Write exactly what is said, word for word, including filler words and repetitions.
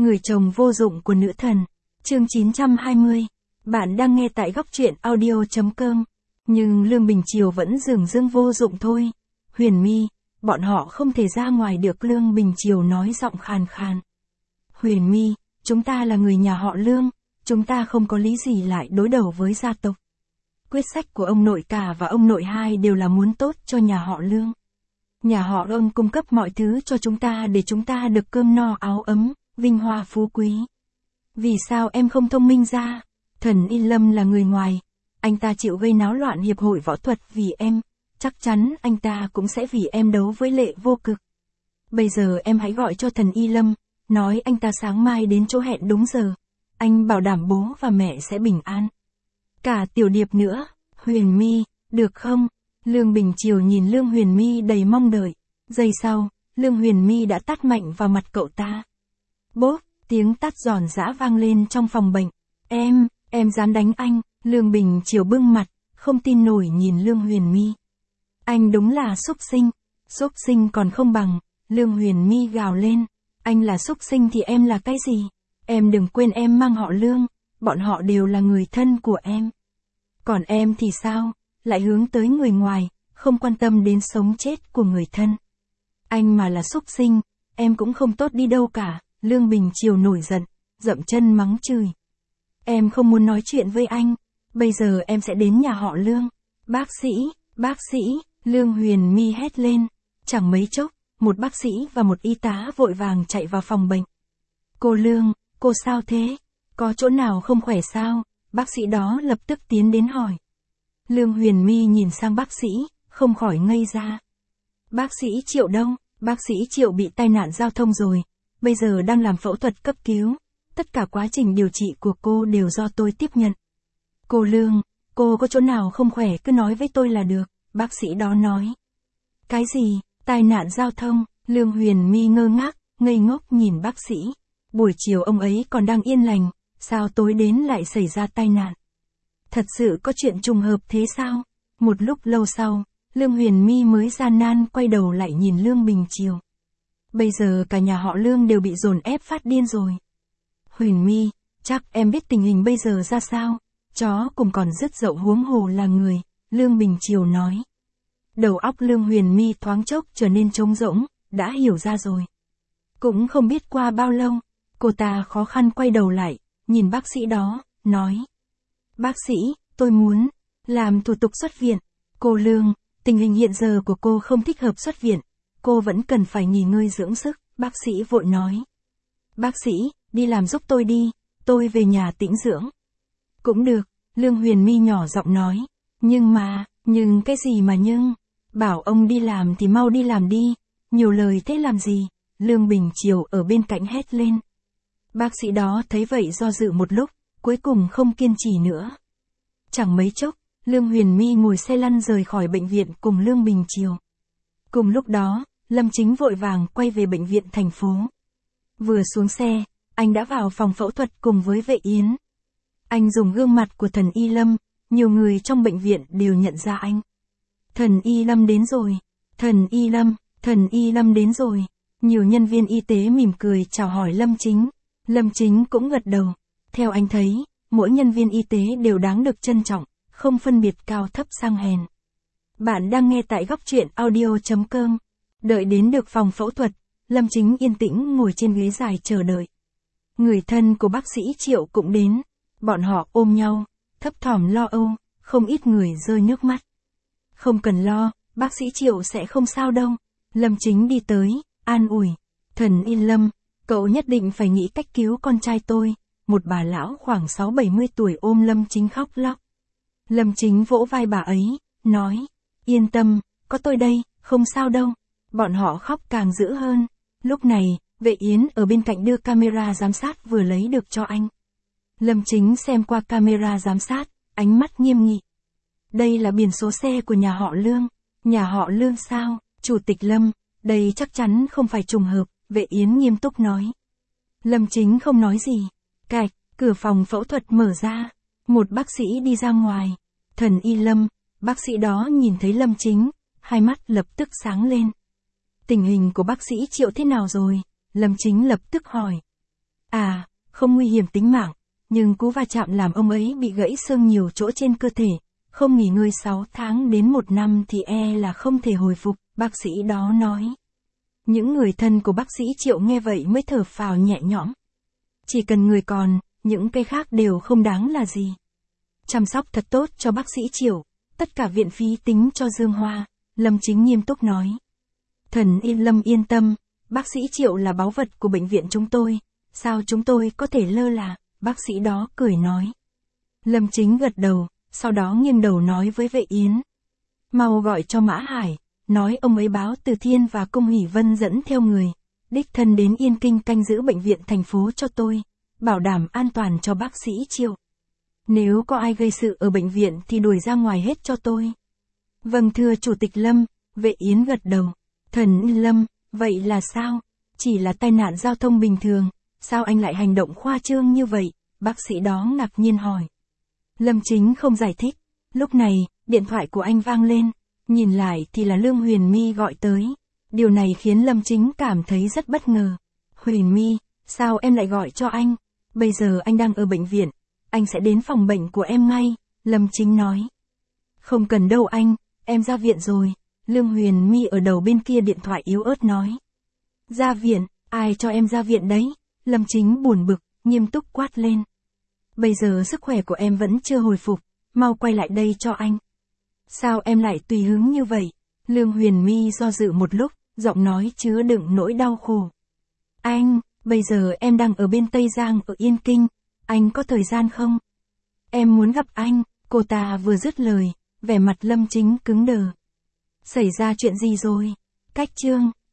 Người chồng vô dụng của nữ thần. Chương chín trăm hai mươi. Bạn đang nghe tại góc truyện audio.com. Nhưng Lương Bình Triều vẫn dửng dưng vô dụng thôi. Huyền My, bọn họ không thể ra ngoài được, Lương Bình Triều nói giọng khàn khàn. Huyền My, chúng ta là người nhà họ Lương, chúng ta không có lý gì lại đối đầu với gia tộc. Quyết sách của ông nội cả và ông nội hai đều là muốn tốt cho nhà họ Lương. Nhà họ ông cung cấp mọi thứ cho chúng ta để chúng ta được cơm no áo ấm, vinh hoa phú quý. Vì sao em không thông minh ra? Thần Y Lâm là người ngoài, anh ta chịu gây náo loạn hiệp hội võ thuật vì em, chắc chắn anh ta cũng sẽ vì em đấu với Lệ Vô Cực. Bây giờ em hãy gọi cho thần Y Lâm, nói anh ta sáng mai đến chỗ hẹn đúng giờ. Anh bảo đảm bố và mẹ sẽ bình an. Cả Tiểu Điệp nữa. Huyền My, được không? Lương Bình Triều nhìn Lương Huyền My đầy mong đợi. Giây sau, Lương Huyền My đã tát mạnh vào mặt cậu ta. Bốp, tiếng tát giòn giã vang lên trong phòng bệnh. Em, em dám đánh anh? Lương Bình Triều bưng mặt, không tin nổi nhìn Lương Huyền My. Anh đúng là xúc sinh. Xúc sinh còn không bằng. Lương Huyền My gào lên. Anh là xúc sinh thì em là cái gì? Em đừng quên em mang họ Lương, bọn họ đều là người thân của em. Còn em thì sao? Lại hướng tới người ngoài, không quan tâm đến sống chết của người thân. Anh mà là xúc sinh, em cũng không tốt đi đâu cả. Lương Bình Triều nổi giận, dậm chân mắng chửi. Em không muốn nói chuyện với anh, bây giờ em sẽ đến nhà họ Lương. Bác sĩ, bác sĩ, Lương Huyền My hét lên. Chẳng mấy chốc, một bác sĩ và một y tá vội vàng chạy vào phòng bệnh. Cô Lương, cô sao thế? Có chỗ nào không khỏe sao? Bác sĩ đó lập tức tiến đến hỏi. Lương Huyền My nhìn sang bác sĩ, không khỏi ngây ra. Bác sĩ Triệu đâu? Bác sĩ Triệu bị tai nạn giao thông rồi, bây giờ đang làm phẫu thuật cấp cứu. Tất cả quá trình điều trị của cô đều do tôi tiếp nhận. Cô Lương, cô có chỗ nào không khỏe cứ nói với tôi là được, bác sĩ đó nói. Cái gì? Tai nạn giao thông? Lương Huyền My ngơ ngác, ngây ngốc nhìn bác sĩ. Buổi chiều ông ấy còn đang yên lành, sao tối đến lại xảy ra tai nạn? Thật sự có chuyện trùng hợp thế sao? Một lúc lâu sau, Lương Huyền My mới gian nan quay đầu lại nhìn Lương Bình Triều. Bây giờ cả nhà họ Lương đều bị dồn ép phát điên rồi. Huyền My, chắc em biết tình hình bây giờ ra sao? Chó cùng còn rất dậu huống hồ là người, Lương Bình Triều nói. Đầu óc Lương Huyền My thoáng chốc trở nên trống rỗng, đã hiểu ra rồi. Cũng không biết qua bao lâu, cô ta khó khăn quay đầu lại, nhìn bác sĩ đó, nói. Bác sĩ, tôi muốn làm thủ tục xuất viện. Cô Lương, tình hình hiện giờ của cô không thích hợp xuất viện. Cô vẫn cần phải nghỉ ngơi dưỡng sức, bác sĩ vội nói. Bác sĩ, đi làm giúp tôi đi, tôi về nhà tĩnh dưỡng. Cũng được, Lương Huyền My nhỏ giọng nói. Nhưng mà, nhưng cái gì mà nhưng? Bảo ông đi làm thì mau đi làm đi, nhiều lời thế làm gì? Lương Bình Triều ở bên cạnh hét lên. Bác sĩ đó thấy vậy do dự một lúc, cuối cùng không kiên trì nữa. Chẳng mấy chốc, Lương Huyền My ngồi xe lăn rời khỏi bệnh viện cùng Lương Bình Triều. Cùng lúc đó, Lâm Chính vội vàng quay về bệnh viện thành phố. Vừa xuống xe, anh đã vào phòng phẫu thuật cùng với Vệ Yến. Anh dùng gương mặt của thần Y Lâm, nhiều người trong bệnh viện đều nhận ra anh. Thần Y Lâm đến rồi, thần Y Lâm, thần Y Lâm đến rồi. Nhiều nhân viên y tế mỉm cười chào hỏi Lâm Chính. Lâm Chính cũng gật đầu. Theo anh thấy, mỗi nhân viên y tế đều đáng được trân trọng, không phân biệt cao thấp sang hèn. Bạn đang nghe tại góc truyện audio.com. Đợi đến được phòng phẫu thuật, Lâm Chính yên tĩnh ngồi trên ghế dài chờ đợi. Người thân của bác sĩ Triệu cũng đến. Bọn họ ôm nhau, thấp thỏm lo âu, không ít người rơi nước mắt. Không cần lo, bác sĩ Triệu sẽ không sao đâu. Lâm Chính đi tới, an ủi. Thần Y Lâm, cậu nhất định phải nghĩ cách cứu con trai tôi. Một bà lão khoảng sáu bảy mươi tuổi ôm Lâm Chính khóc lóc. Lâm Chính vỗ vai bà ấy, nói. Yên tâm, có tôi đây, không sao đâu. Bọn họ khóc càng dữ hơn. Lúc này, Vệ Yến ở bên cạnh đưa camera giám sát vừa lấy được cho anh. Lâm Chính xem qua camera giám sát, ánh mắt nghiêm nghị. Đây là biển số xe của nhà họ Lương. Nhà họ Lương sao? Chủ tịch Lâm, đây chắc chắn không phải trùng hợp, Vệ Yến nghiêm túc nói. Lâm Chính không nói gì. Cạch, cửa phòng phẫu thuật mở ra. Một bác sĩ đi ra ngoài. Thần Y Lâm, bác sĩ đó nhìn thấy Lâm Chính, hai mắt lập tức sáng lên. Tình hình của bác sĩ Triệu thế nào rồi? Lâm Chính lập tức hỏi. À, không nguy hiểm tính mạng, nhưng cú va chạm làm ông ấy bị gãy xương nhiều chỗ trên cơ thể, không nghỉ ngơi sáu tháng đến một năm thì e là không thể hồi phục, bác sĩ đó nói. Những người thân của bác sĩ Triệu nghe vậy mới thở phào nhẹ nhõm. Chỉ cần người còn, những cái khác đều không đáng là gì. Chăm sóc thật tốt cho bác sĩ Triệu, tất cả viện phí tính cho Dương Hoa, Lâm Chính nghiêm túc nói. Thần yên Lâm yên tâm, bác sĩ Triệu là báu vật của bệnh viện chúng tôi, sao chúng tôi có thể lơ là, bác sĩ đó cười nói. Lâm Chính gật đầu, sau đó nghiêng đầu nói với Vệ Yến. Mau gọi cho Mã Hải, nói ông ấy báo Từ Thiên và Cung Hỷ Vân dẫn theo người, đích thân đến Yên Kinh canh giữ bệnh viện thành phố cho tôi, bảo đảm an toàn cho bác sĩ Triệu. Nếu có ai gây sự ở bệnh viện thì đuổi ra ngoài hết cho tôi. Vâng thưa Chủ tịch Lâm, Vệ Yến gật đầu. Thần Lâm, vậy là sao? Chỉ là tai nạn giao thông bình thường, sao anh lại hành động khoa trương như vậy? Bác sĩ đó ngạc nhiên hỏi. Lâm Chính không giải thích. Lúc này, điện thoại của anh vang lên, nhìn lại thì là Lương Huyền My gọi tới. Điều này khiến Lâm Chính cảm thấy rất bất ngờ. Huyền My, sao em lại gọi cho anh? Bây giờ anh đang ở bệnh viện, anh sẽ đến phòng bệnh của em ngay, Lâm Chính nói. Không cần đâu anh, em ra viện rồi, Lương Huyền My ở đầu bên kia điện thoại yếu ớt nói. Ra viện, ai cho em ra viện đấy? Lâm Chính buồn bực, nghiêm túc quát lên. Bây giờ sức khỏe của em vẫn chưa hồi phục, mau quay lại đây cho anh. Sao em lại tùy hứng như vậy? Lương Huyền My do dự một lúc, giọng nói chứa đựng nỗi đau khổ. Anh, bây giờ em đang ở bên Tây Giang ở Yên Kinh, anh có thời gian không? Em muốn gặp anh, cô ta vừa dứt lời, vẻ mặt Lâm Chính cứng đờ. Xảy ra chuyện gì rồi? Cách chương